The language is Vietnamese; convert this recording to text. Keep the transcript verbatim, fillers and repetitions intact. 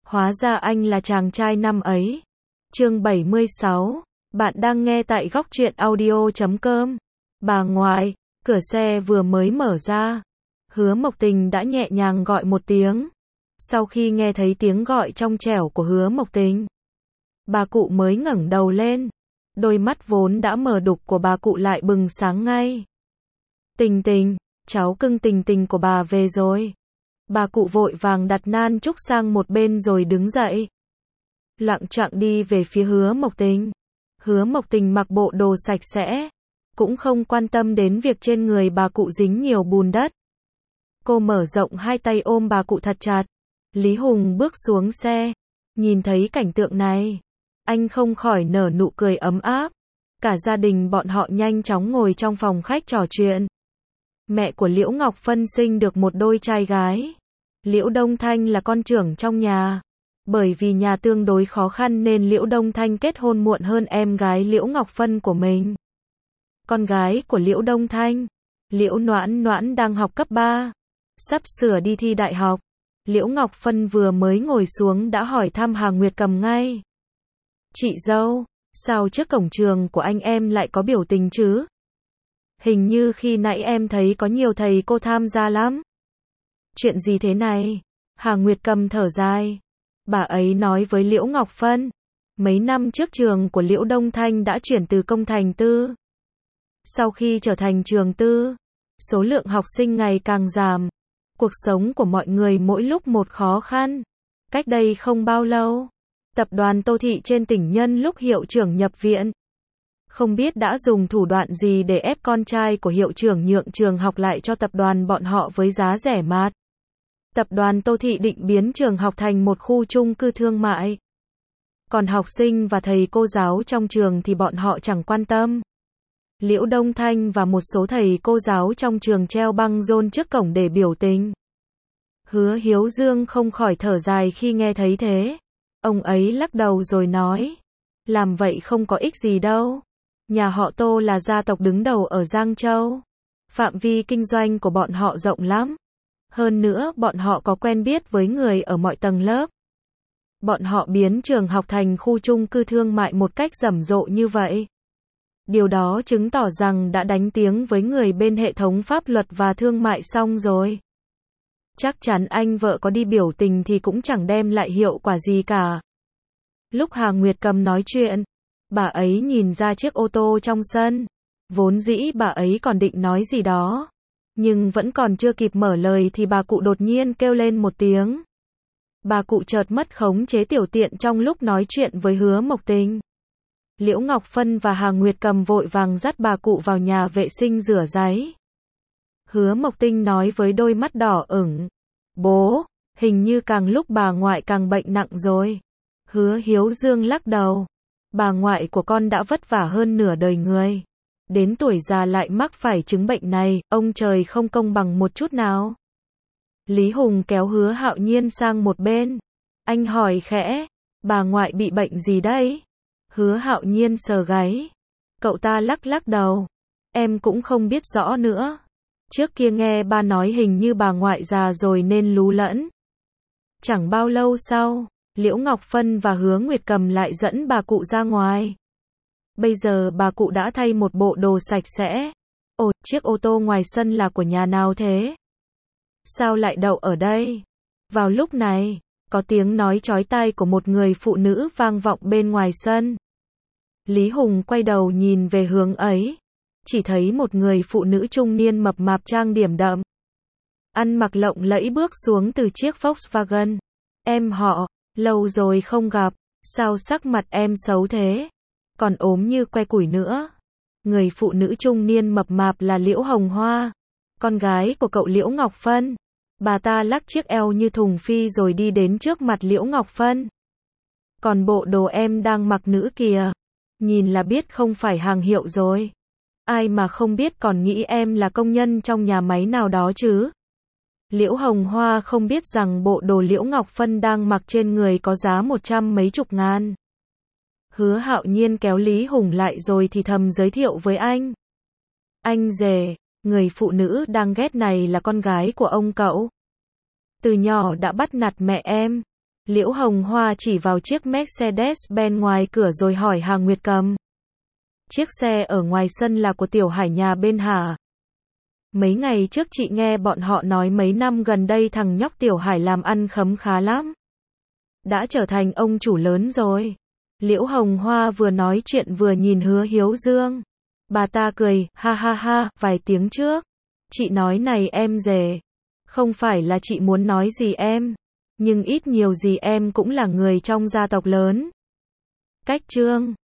Hóa ra anh là chàng trai năm ấy. Chương bảy mươi sáu. Bạn đang nghe tại góc truyện audio chấm com. Bà ngoại, cửa xe vừa mới mở ra. Hứa Mộc Tình đã nhẹ nhàng gọi một tiếng. Sau khi nghe thấy tiếng gọi trong trẻo của Hứa Mộc Tình, bà cụ mới ngẩng đầu lên. Đôi mắt vốn đã mờ đục của bà cụ lại bừng sáng ngay. Tình Tình, cháu cưng Tình Tình của bà về rồi. Bà cụ vội vàng đặt nan trúc sang một bên rồi đứng dậy. Loạng choạng đi về phía Hứa Mộc Tình. Hứa Mộc Tình mặc bộ đồ sạch sẽ, cũng không quan tâm đến việc trên người bà cụ dính nhiều bùn đất. Cô mở rộng hai tay ôm bà cụ thật chặt. Lý Hùng bước xuống xe, nhìn thấy cảnh tượng này, anh không khỏi nở nụ cười ấm áp. Cả gia đình bọn họ nhanh chóng ngồi trong phòng khách trò chuyện. Mẹ của Liễu Ngọc Phân sinh được một đôi trai gái. Liễu Đông Thanh là con trưởng trong nhà. Bởi vì nhà tương đối khó khăn nên Liễu Đông Thanh kết hôn muộn hơn em gái Liễu Ngọc Phân của mình. Con gái của Liễu Đông Thanh, Liễu Noãn Noãn đang học cấp ba, sắp sửa đi thi đại học. Liễu Ngọc Phân vừa mới ngồi xuống đã hỏi thăm Hà Nguyệt Cầm ngay. Chị dâu, sao trước cổng trường của anh em lại có biểu tình chứ? Hình như khi nãy em thấy có nhiều thầy cô tham gia lắm. Chuyện gì thế này? Hà Nguyệt Cầm thở dài. Bà ấy nói với Liễu Ngọc Phân, mấy năm trước trường của Liễu Đông Thanh đã chuyển từ công thành tư. Sau khi trở thành trường tư, số lượng học sinh ngày càng giảm. Cuộc sống của mọi người mỗi lúc một khó khăn. Cách đây không bao lâu, tập đoàn Tô Thị trên tỉnh nhân lúc hiệu trưởng nhập viện. Không biết đã dùng thủ đoạn gì để ép con trai của hiệu trưởng nhượng trường học lại cho tập đoàn bọn họ với giá rẻ mạt. Tập đoàn Tô Thị định biến trường học thành một khu chung cư thương mại. Còn học sinh và thầy cô giáo trong trường thì bọn họ chẳng quan tâm. Liễu Đông Thanh và một số thầy cô giáo trong trường treo băng rôn trước cổng để biểu tình. Hứa Hiếu Dương không khỏi thở dài khi nghe thấy thế. Ông ấy lắc đầu rồi nói, làm vậy không có ích gì đâu. Nhà họ Tô là gia tộc đứng đầu ở Giang Châu. Phạm vi kinh doanh của bọn họ rộng lắm. Hơn nữa bọn họ có quen biết với người ở mọi tầng lớp. Bọn họ biến trường học thành khu chung cư thương mại một cách rầm rộ như vậy. Điều đó chứng tỏ rằng đã đánh tiếng với người bên hệ thống pháp luật và thương mại xong rồi. Chắc chắn anh vợ có đi biểu tình thì cũng chẳng đem lại hiệu quả gì cả. Lúc Hà Nguyệt Cầm nói chuyện, bà ấy nhìn ra chiếc ô tô trong sân. Vốn dĩ bà ấy còn định nói gì đó, nhưng vẫn còn chưa kịp mở lời thì bà cụ đột nhiên kêu lên một tiếng. Bà cụ chợt mất khống chế tiểu tiện trong lúc nói chuyện với Hứa Mộc Tình. Liễu Ngọc Phân và Hà Nguyệt Cầm vội vàng dắt bà cụ vào nhà vệ sinh rửa ráy. Hứa Mộc Tinh nói với đôi mắt đỏ ửng, bố, hình như càng lúc bà ngoại càng bệnh nặng rồi. Hứa Hiếu Dương lắc đầu, bà ngoại của con đã vất vả hơn nửa đời người. Đến tuổi già lại mắc phải chứng bệnh này, ông trời không công bằng một chút nào. Lý Hùng kéo Hứa Hạo Nhiên sang một bên. Anh hỏi khẽ, bà ngoại bị bệnh gì đấy? Hứa Hạo Nhiên sờ gáy. Cậu ta lắc lắc đầu. Em cũng không biết rõ nữa. Trước kia nghe ba nói hình như bà ngoại già rồi nên lú lẫn. Chẳng bao lâu sau, Liễu Ngọc Phân và Hứa Nguyệt Cầm lại dẫn bà cụ ra ngoài. Bây giờ bà cụ đã thay một bộ đồ sạch sẽ. Ồ, chiếc ô tô ngoài sân là của nhà nào thế? Sao lại đậu ở đây? Vào lúc này, có tiếng nói chói tai của một người phụ nữ vang vọng bên ngoài sân. Lý Hùng quay đầu nhìn về hướng ấy. Chỉ thấy một người phụ nữ trung niên mập mạp trang điểm đậm. Ăn mặc lộng lẫy bước xuống từ chiếc Volkswagen. Em họ, lâu rồi không gặp, sao sắc mặt em xấu thế? Còn ốm như que củi nữa. Người phụ nữ trung niên mập mạp là Liễu Hồng Hoa, con gái của cậu Liễu Ngọc Phân. Bà ta lắc chiếc eo như thùng phi rồi đi đến trước mặt Liễu Ngọc Phân. Còn bộ đồ em đang mặc nữ kìa, nhìn là biết không phải hàng hiệu rồi. Ai mà không biết còn nghĩ em là công nhân trong nhà máy nào đó chứ. Liễu Hồng Hoa không biết rằng bộ đồ Liễu Ngọc Phân đang mặc trên người có giá một trăm mấy chục ngàn. Hứa Hạo Nhiên kéo Lý Hùng lại rồi thì thầm giới thiệu với anh. Anh rể, người phụ nữ đang ghét này là con gái của ông cậu. Từ nhỏ đã bắt nạt mẹ em. Liễu Hồng Hoa chỉ vào chiếc Mercedes-Benz ngoài cửa rồi hỏi Hà Nguyệt Cầm. Chiếc xe ở ngoài sân là của Tiểu Hải nhà bên hả? Mấy ngày trước chị nghe bọn họ nói mấy năm gần đây thằng nhóc Tiểu Hải làm ăn khấm khá lắm. Đã trở thành ông chủ lớn rồi. Liễu Hồng Hoa vừa nói chuyện vừa nhìn Hứa Hiếu Dương. Bà ta cười, ha ha ha, vài tiếng trước. Chị nói này em rể. Không phải là chị muốn nói gì em. Nhưng ít nhiều gì em cũng là người trong gia tộc lớn. Cách chương